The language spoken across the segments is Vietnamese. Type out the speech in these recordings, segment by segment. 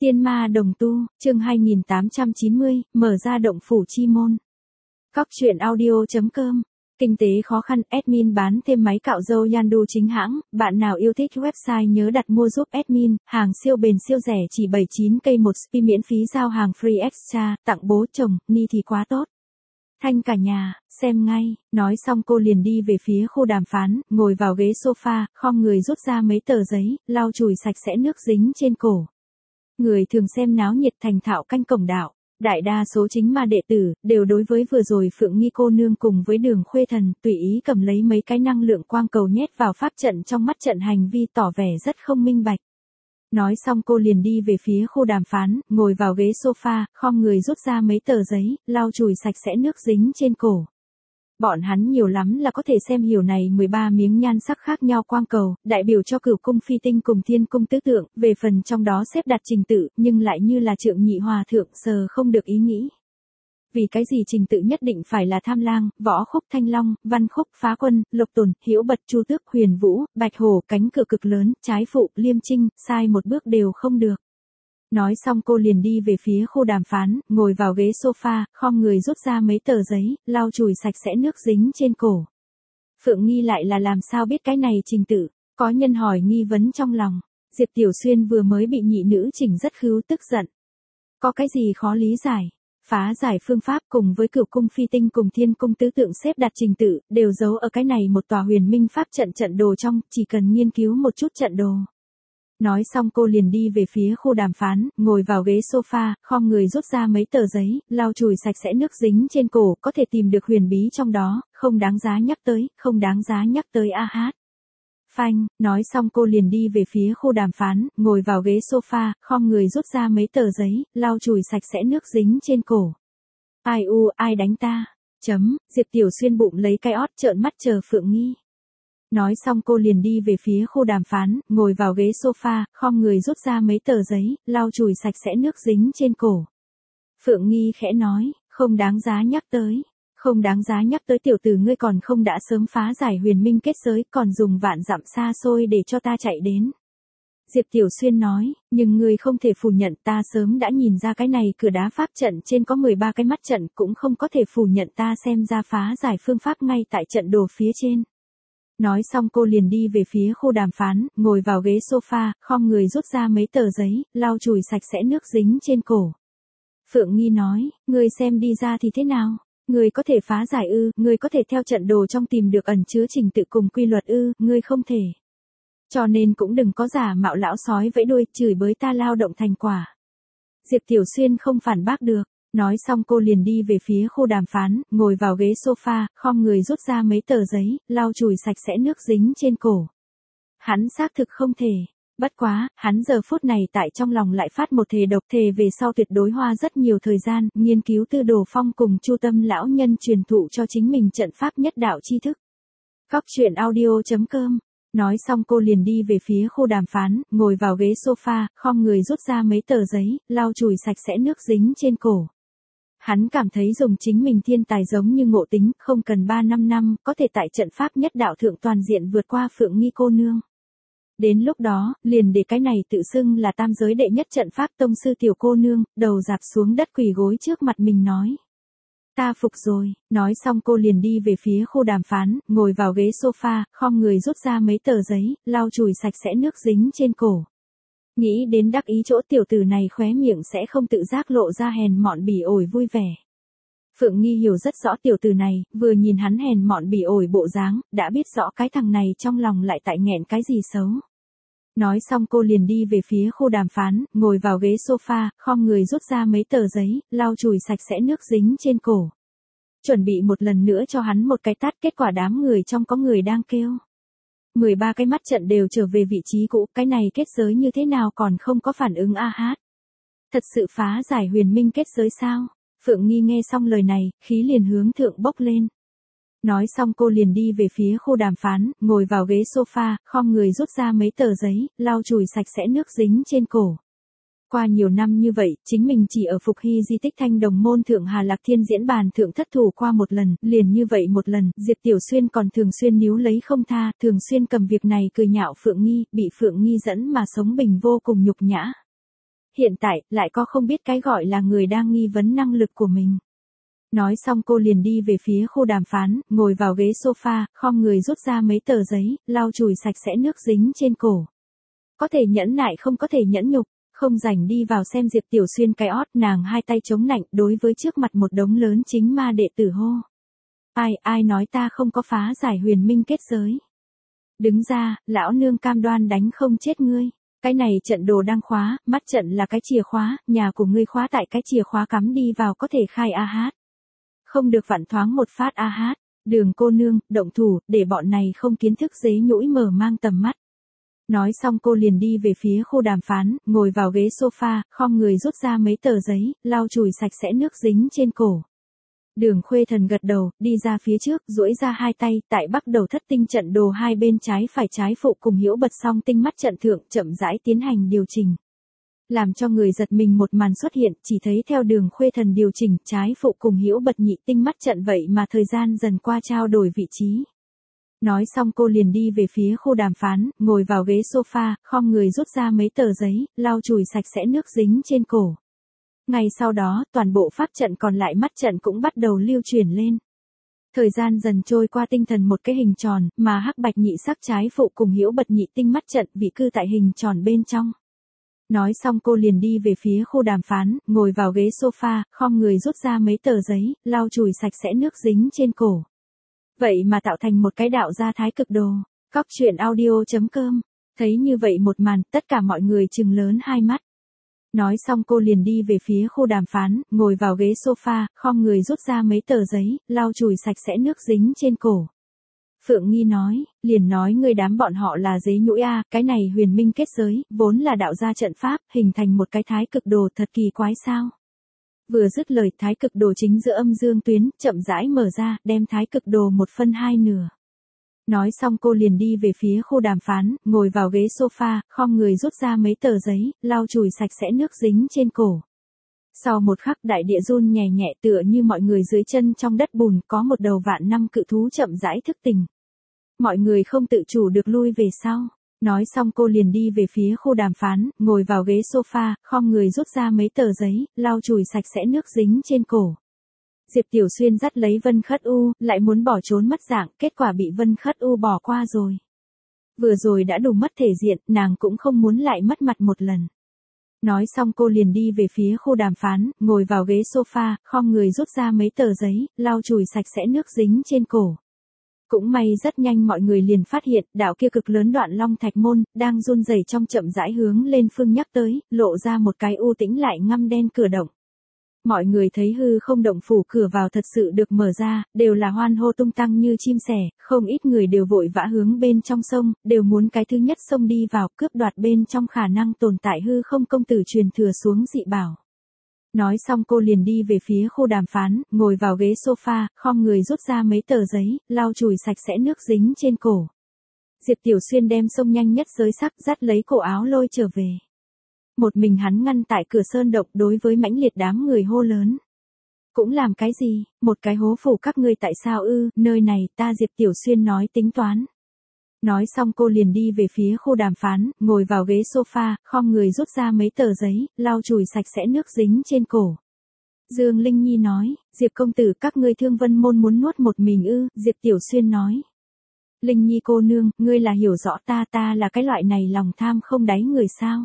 Tiên ma đồng tu, chương 2890, mở ra động phủ chi môn. Cóc truyện audio.com. Kinh tế khó khăn, admin bán thêm máy cạo râu Yandu chính hãng, bạn nào yêu thích website nhớ đặt mua giúp admin, hàng siêu bền siêu rẻ chỉ 79k một spi miễn phí giao hàng free extra, tặng bố chồng, ni thì quá tốt. Thanh cả nhà, xem ngay, nói xong cô liền đi về phía khu đàm phán, ngồi vào ghế sofa, khom người rút ra mấy tờ giấy, lau chùi sạch sẽ nước dính trên cổ. Người thường xem náo nhiệt thành thạo canh cổng đạo, đại đa số chính ma đệ tử, đều đối với vừa rồi Phượng Nghi cô nương cùng với Đường Khuê Thần, tùy ý cầm lấy mấy cái năng lượng quang cầu nhét vào pháp trận trong mắt trận hành vi tỏ vẻ rất không minh bạch. Nói xong cô liền đi về phía khu đàm phán, ngồi vào ghế sofa, khom người rút ra mấy tờ giấy, lau chùi sạch sẽ nước dính trên cổ. Bọn hắn nhiều lắm là có thể xem hiểu này 13 miếng nhan sắc khác nhau quang cầu, đại biểu cho Cửu cung phi tinh cùng Thiên cung tứ tượng, về phần trong đó xếp đặt trình tự, nhưng lại như là Trượng Nhị Hòa thượng sờ không được ý nghĩ. Vì cái gì trình tự nhất định phải là Tham Lang, Võ Khúc, Thanh Long, Văn Khúc, Phá Quân, Lộc Tồn, Hiễu Bật, Chu Tước, Huyền Vũ, Bạch Hổ, cánh cửa cực lớn, trái phụ, Liêm Trinh, sai một bước đều không được. Nói xong cô liền đi về phía khu đàm phán, ngồi vào ghế sofa, khom người rút ra mấy tờ giấy, lau chùi sạch sẽ nước dính trên cổ. Phượng Nghi lại là làm sao biết cái này trình tự, có nhân hỏi nghi vấn trong lòng. Diệp Tiểu Xuyên vừa mới bị nhị nữ chỉnh rất khứu tức giận. Có cái gì khó lý giải? Phá giải phương pháp cùng với Cửu cung phi tinh cùng Thiên cung tứ tượng xếp đặt trình tự, đều giấu ở cái này một tòa huyền minh pháp trận đồ trong, chỉ cần nghiên cứu một chút trận đồ. Nói xong cô liền đi về phía khu đàm phán, ngồi vào ghế sofa, khom người rút ra mấy tờ giấy, lau chùi sạch sẽ nước dính trên cổ, có thể tìm được huyền bí trong đó, không đáng giá nhắc tới, không đáng giá nhắc tới a hát. Phanh, nói xong cô liền đi về phía khu đàm phán, ngồi vào ghế sofa, khom người rút ra mấy tờ giấy, lau chùi sạch sẽ nước dính trên cổ. Ai đánh ta? Diệp Tiểu Xuyên bụng lấy cái ót trợn mắt chờ Phượng Nghi. Nói xong cô liền đi về phía khu đàm phán, ngồi vào ghế sofa, khom người rút ra mấy tờ giấy, lau chùi sạch sẽ nước dính trên cổ. Phượng Nghi khẽ nói, không đáng giá nhắc tới. Không đáng giá nhắc tới tiểu tử ngươi còn không đã sớm phá giải huyền minh kết giới, còn dùng vạn dặm xa xôi để cho ta chạy đến. Diệp Tiểu Xuyên nói, nhưng ngươi không thể phủ nhận ta sớm đã nhìn ra cái này cửa đá pháp trận trên có 13 cái mắt trận, cũng không có thể phủ nhận ta xem ra phá giải phương pháp ngay tại trận đồ phía trên. Nói xong cô liền đi về phía khu đàm phán, ngồi vào ghế sofa, khom người rút ra mấy tờ giấy, lau chùi sạch sẽ nước dính trên cổ. Phượng Nghi nói, ngươi xem đi ra thì thế nào? Ngươi có thể phá giải ư, ngươi có thể theo trận đồ trong tìm được ẩn chứa trình tự cùng quy luật ư, ngươi không thể. Cho nên cũng đừng có giả mạo lão sói vẫy đuôi, chửi bới ta lao động thành quả. Diệp Tiểu Xuyên không phản bác được. Nói xong cô liền đi về phía khu đàm phán, ngồi vào ghế sofa, khom người rút ra mấy tờ giấy, lau chùi sạch sẽ nước dính trên cổ. Hắn xác thực không thể. Bất quá, hắn giờ phút này tại trong lòng lại phát một thề độc, thề về sau tuyệt đối hoa rất nhiều thời gian, nghiên cứu Tư Đồ Phong cùng Chu Tâm lão nhân truyền thụ cho chính mình trận pháp nhất đạo tri thức. Cóc truyện audio.com. Nói xong cô liền đi về phía khu đàm phán, ngồi vào ghế sofa, khom người rút ra mấy tờ giấy, lau chùi sạch sẽ nước dính trên cổ. Hắn cảm thấy dùng chính mình thiên tài giống như Ngộ Tính, không cần 3-5 năm, có thể tại trận pháp nhất đạo thượng toàn diện vượt qua Phượng Nghi cô nương. Đến lúc đó, liền để cái này tự xưng là tam giới đệ nhất trận pháp tông sư tiểu cô nương, đầu dạp xuống đất quỳ gối trước mặt mình nói. Ta phục rồi, nói xong cô liền đi về phía khu đàm phán, ngồi vào ghế sofa, khom người rút ra mấy tờ giấy, lau chùi sạch sẽ nước dính trên cổ. Nghĩ đến đắc ý chỗ tiểu tử này khóe miệng sẽ không tự giác lộ ra hèn mọn bỉ ổi vui vẻ. Phượng Nghi hiểu rất rõ tiểu tử này, vừa nhìn hắn hèn mọn bỉ ổi bộ dáng, đã biết rõ cái thằng này trong lòng lại tại nghẹn cái gì xấu. Nói xong cô liền đi về phía khu đàm phán, ngồi vào ghế sofa, khom người rút ra mấy tờ giấy, lau chùi sạch sẽ nước dính trên cổ. Chuẩn bị một lần nữa cho hắn một cái tát, kết quả đám người trong có người đang kêu. 13 cái mắt trận đều trở về vị trí cũ, cái này kết giới như thế nào còn không có phản ứng a hát. Thật sự phá giải huyền minh kết giới sao? Phượng Nghi nghe xong lời này, khí liền hướng thượng bốc lên. Nói xong cô liền đi về phía khu đàm phán, ngồi vào ghế sofa, khom người rút ra mấy tờ giấy, lau chùi sạch sẽ nước dính trên cổ. Qua nhiều năm như vậy, chính mình chỉ ở Phục Hy di tích Thanh Đồng môn thượng Hà Lạc Thiên diễn bàn thượng thất thủ qua một lần, liền như vậy một lần, Diệp Tiểu Xuyên còn thường xuyên níu lấy không tha, thường xuyên cầm việc này cười nhạo Phượng Nghi, bị Phượng Nghi dẫn mà sống bình vô cùng nhục nhã. hiện tại, lại có không biết cái gọi là người đang nghi vấn năng lực của mình. Nói xong cô liền đi về phía khu đàm phán, ngồi vào ghế sofa, khom người rút ra mấy tờ giấy, lau chùi sạch sẽ nước dính trên cổ. Có thể nhẫn nại không có thể nhẫn nhục, không rảnh đi vào xem Diệp Tiểu Xuyên cái ót, nàng hai tay chống nạnh đối với trước mặt một đống lớn chính ma đệ tử hô. Ai nói ta không có phá giải huyền minh kết giới. Đứng ra, lão nương cam đoan đánh không chết ngươi. Cái này trận đồ đang khóa, mắt trận là cái chìa khóa, nhà của ngươi khóa tại cái chìa khóa cắm đi vào có thể khai a hát. Không được vặn thoáng một phát a hát. Đường cô nương, động thủ, để bọn này không kiến thức dế nhũi mở mang tầm mắt. Nói xong cô liền đi về phía khu đàm phán, ngồi vào ghế sofa, khom người rút ra mấy tờ giấy, lau chùi sạch sẽ nước dính trên cổ. Đường Khuê Thần gật đầu, đi ra phía trước, duỗi ra hai tay, tại bắt đầu thất tinh trận đồ hai bên trái phải trái phụ cùng Hữu Bật song tinh mắt trận thượng chậm rãi tiến hành điều chỉnh. Làm cho người giật mình một màn xuất hiện, chỉ thấy theo Đường Khuê Thần điều chỉnh, trái phụ cùng Hữu Bật nhị tinh mắt trận vậy mà thời gian dần qua trao đổi vị trí. Nói xong cô liền đi về phía khu đàm phán, ngồi vào ghế sofa, khom người rút ra mấy tờ giấy, lau chùi sạch sẽ nước dính trên cổ. Ngay sau đó, toàn bộ pháp trận còn lại mắt trận cũng bắt đầu lưu chuyển lên. Thời gian dần trôi qua tinh thần một cái hình tròn, mà hắc bạch nhị sắc trái phụ cùng Hữu Bật nhị tinh mắt trận vị cư tại hình tròn bên trong. Nói xong cô liền đi về phía khu đàm phán, ngồi vào ghế sofa, khom người rút ra mấy tờ giấy, lau chùi sạch sẽ nước dính trên cổ. Vậy mà tạo thành một cái đạo gia thái cực đồ. Cóc truyện audio.com. Thấy như vậy một màn, tất cả mọi người trừng lớn hai mắt. Nói xong cô liền đi về phía khu đàm phán, ngồi vào ghế sofa, khom người rút ra mấy tờ giấy, lau chùi sạch sẽ nước dính trên cổ. Phượng Nghi nói, liền nói ngươi đám bọn họ là dế nhũi a, cái này huyền minh kết giới, vốn là đạo gia trận pháp, hình thành một cái thái cực đồ thật kỳ quái sao. Vừa dứt lời, thái cực đồ chính giữa âm dương tuyến, chậm rãi mở ra, đem thái cực đồ một phân hai nửa. Nói xong cô liền đi về phía khu đàm phán, ngồi vào ghế sofa, khom người rút ra mấy tờ giấy, lau chùi sạch sẽ nước dính trên cổ. Sau một khắc đại địa run nhẹ nhẹ tựa như mọi người dưới chân trong đất bùn có một đầu vạn năm cự thú chậm rãi thức tỉnh. Mọi người không tự chủ được lui về sau. Nói xong cô liền đi về phía khu đàm phán, ngồi vào ghế sofa, khom người rút ra mấy tờ giấy, lau chùi sạch sẽ nước dính trên cổ. Diệp Tiểu Xuyên dắt lấy Vân Khất U, lại muốn bỏ trốn mất dạng, kết quả bị Vân Khất U bỏ qua rồi. Vừa rồi đã đủ mất thể diện, nàng cũng không muốn lại mất mặt một lần. Nói xong cô liền đi về phía khu đàm phán, ngồi vào ghế sofa, khom người rút ra mấy tờ giấy, lau chùi sạch sẽ nước dính trên cổ. Cũng may rất nhanh mọi người liền phát hiện, đạo kia cực lớn đoạn long thạch môn, đang run rẩy trong chậm rãi hướng lên phương nhắc tới, lộ ra một cái u tĩnh lại ngăm đen cửa động. Mọi người thấy hư không động phủ cửa vào thật sự được mở ra, đều là hoan hô tung tăng như chim sẻ, không ít người đều vội vã hướng bên trong sông, đều muốn cái thứ nhất sông đi vào, cướp đoạt bên trong khả năng tồn tại hư không công tử truyền thừa xuống dị bảo. Nói xong cô liền đi về phía khu đàm phán, ngồi vào ghế sofa, khom người rút ra mấy tờ giấy, lau chùi sạch sẽ nước dính trên cổ. Diệp Tiểu Xuyên đem sông nhanh nhất giới sắc, dắt lấy cổ áo lôi trở về. Một mình hắn ngăn tại cửa sơn động đối với mãnh liệt đám người hô lớn. Cũng làm cái gì, một cái hố phủ các ngươi tại sao ư, nơi này ta Diệp Tiểu Xuyên nói tính toán. Nói xong cô liền đi về phía khu đàm phán, ngồi vào ghế sofa, khom người rút ra mấy tờ giấy, lau chùi sạch sẽ nước dính trên cổ. Dương Linh Nhi nói, Diệp công tử các ngươi Thương Vân môn muốn nuốt một mình ư, Diệp Tiểu Xuyên nói. Linh Nhi cô nương, ngươi là hiểu rõ ta là cái loại này lòng tham không đáy người sao.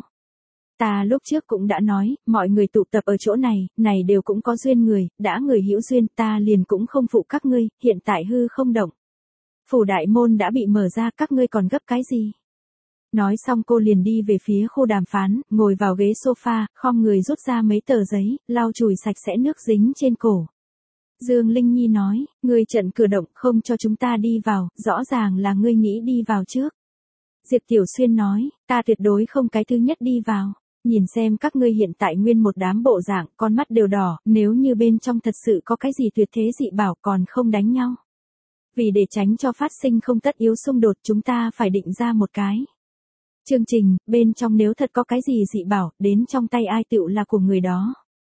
Ta lúc trước cũng đã nói, mọi người tụ tập ở chỗ này đều cũng có duyên người, đã người hữu duyên ta liền cũng không phụ các ngươi, hiện tại hư không động. Phủ đại môn đã bị mở ra các ngươi còn gấp cái gì? Nói xong cô liền đi về phía khu đàm phán, ngồi vào ghế sofa, khom người rút ra mấy tờ giấy, lau chùi sạch sẽ nước dính trên cổ. Dương Linh Nhi nói, ngươi trận cửa động không cho chúng ta đi vào, rõ ràng là ngươi nghĩ đi vào trước. Diệp Tiểu Xuyên nói, ta tuyệt đối không cái thứ nhất đi vào. Nhìn xem các ngươi hiện tại nguyên một đám bộ dạng, con mắt đều đỏ, nếu như bên trong thật sự có cái gì tuyệt thế dị bảo còn không đánh nhau. Vì để tránh cho phát sinh không tất yếu xung đột chúng ta phải định ra một cái chương trình, bên trong nếu thật có cái gì dị bảo, đến trong tay ai tựu là của người đó.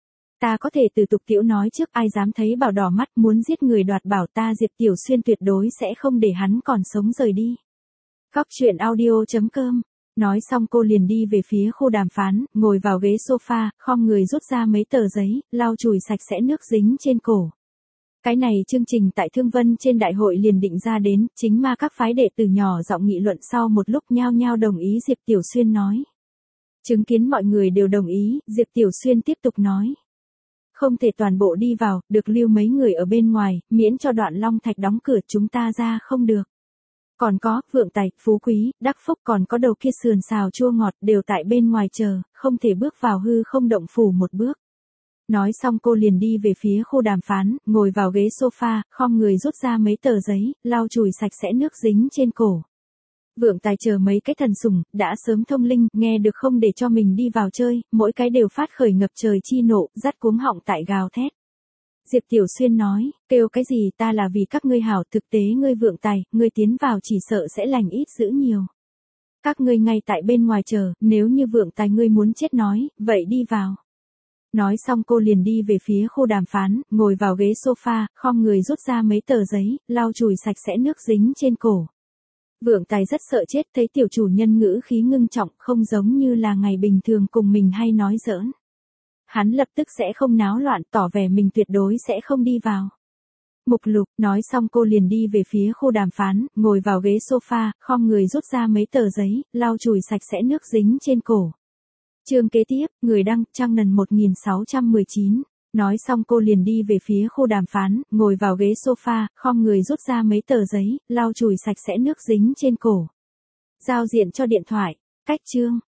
Ta có thể từ tục tiểu nói trước ai dám thấy bảo đỏ mắt muốn giết người đoạt bảo ta Diệp Tiểu Xuyên tuyệt đối sẽ không để hắn còn sống rời đi. Cóc truyện audio.com Nói xong cô liền đi về phía khu đàm phán, ngồi vào ghế sofa, khom người rút ra mấy tờ giấy, lau chùi sạch sẽ nước dính trên cổ. Cái này chương trình tại Thương Vân trên đại hội liền định ra đến, chính mà các phái đệ tử nhỏ giọng nghị luận sau một lúc nhao nhao đồng ý Diệp Tiểu Xuyên nói. Chứng kiến mọi người đều đồng ý, Diệp Tiểu Xuyên tiếp tục nói. Không thể toàn bộ đi vào, được lưu mấy người ở bên ngoài, miễn cho Đoạn Long Thạch đóng cửa chúng ta ra không được. Còn có, Vượng Tài, Phú Quý, Đắc Phúc còn có đầu kia sườn xào chua ngọt đều tại bên ngoài chờ, không thể bước vào hư không động phủ một bước. Nói xong cô liền đi về phía khu đàm phán, ngồi vào ghế sofa, khom người rút ra mấy tờ giấy, lau chùi sạch sẽ nước dính trên cổ. Vượng Tài chờ mấy cái thần sủng, đã sớm thông linh, nghe được không để cho mình đi vào chơi, mỗi cái đều phát khởi ngập trời chi nộ, dắt cuống họng tại gào thét. Diệp Tiểu Xuyên nói, kêu cái gì ta là vì các ngươi hảo, thực tế ngươi Vượng Tài, ngươi tiến vào chỉ sợ sẽ lành ít dữ nhiều. Các ngươi ngay tại bên ngoài chờ, nếu như Vượng Tài ngươi muốn chết nói, vậy đi vào. Nói xong cô liền đi về phía khu đàm phán, ngồi vào ghế sofa, khom người rút ra mấy tờ giấy, lau chùi sạch sẽ nước dính trên cổ. Vượng Tài rất sợ chết thấy tiểu chủ nhân ngữ khí ngưng trọng, không giống như là ngày bình thường cùng mình hay nói giỡn. Hắn lập tức sẽ không náo loạn, tỏ vẻ mình tuyệt đối sẽ không đi vào. Mục lục, nói xong cô liền đi về phía khu đàm phán, ngồi vào ghế sofa, khom người rút ra mấy tờ giấy, lau chùi sạch sẽ nước dính trên cổ. Chương kế tiếp, người đăng, Trang Nần 1619. Nói xong cô liền đi về phía khu đàm phán, ngồi vào ghế sofa, khom người rút ra mấy tờ giấy, lau chùi sạch sẽ nước dính trên cổ. Giao diện cho điện thoại, cách chương.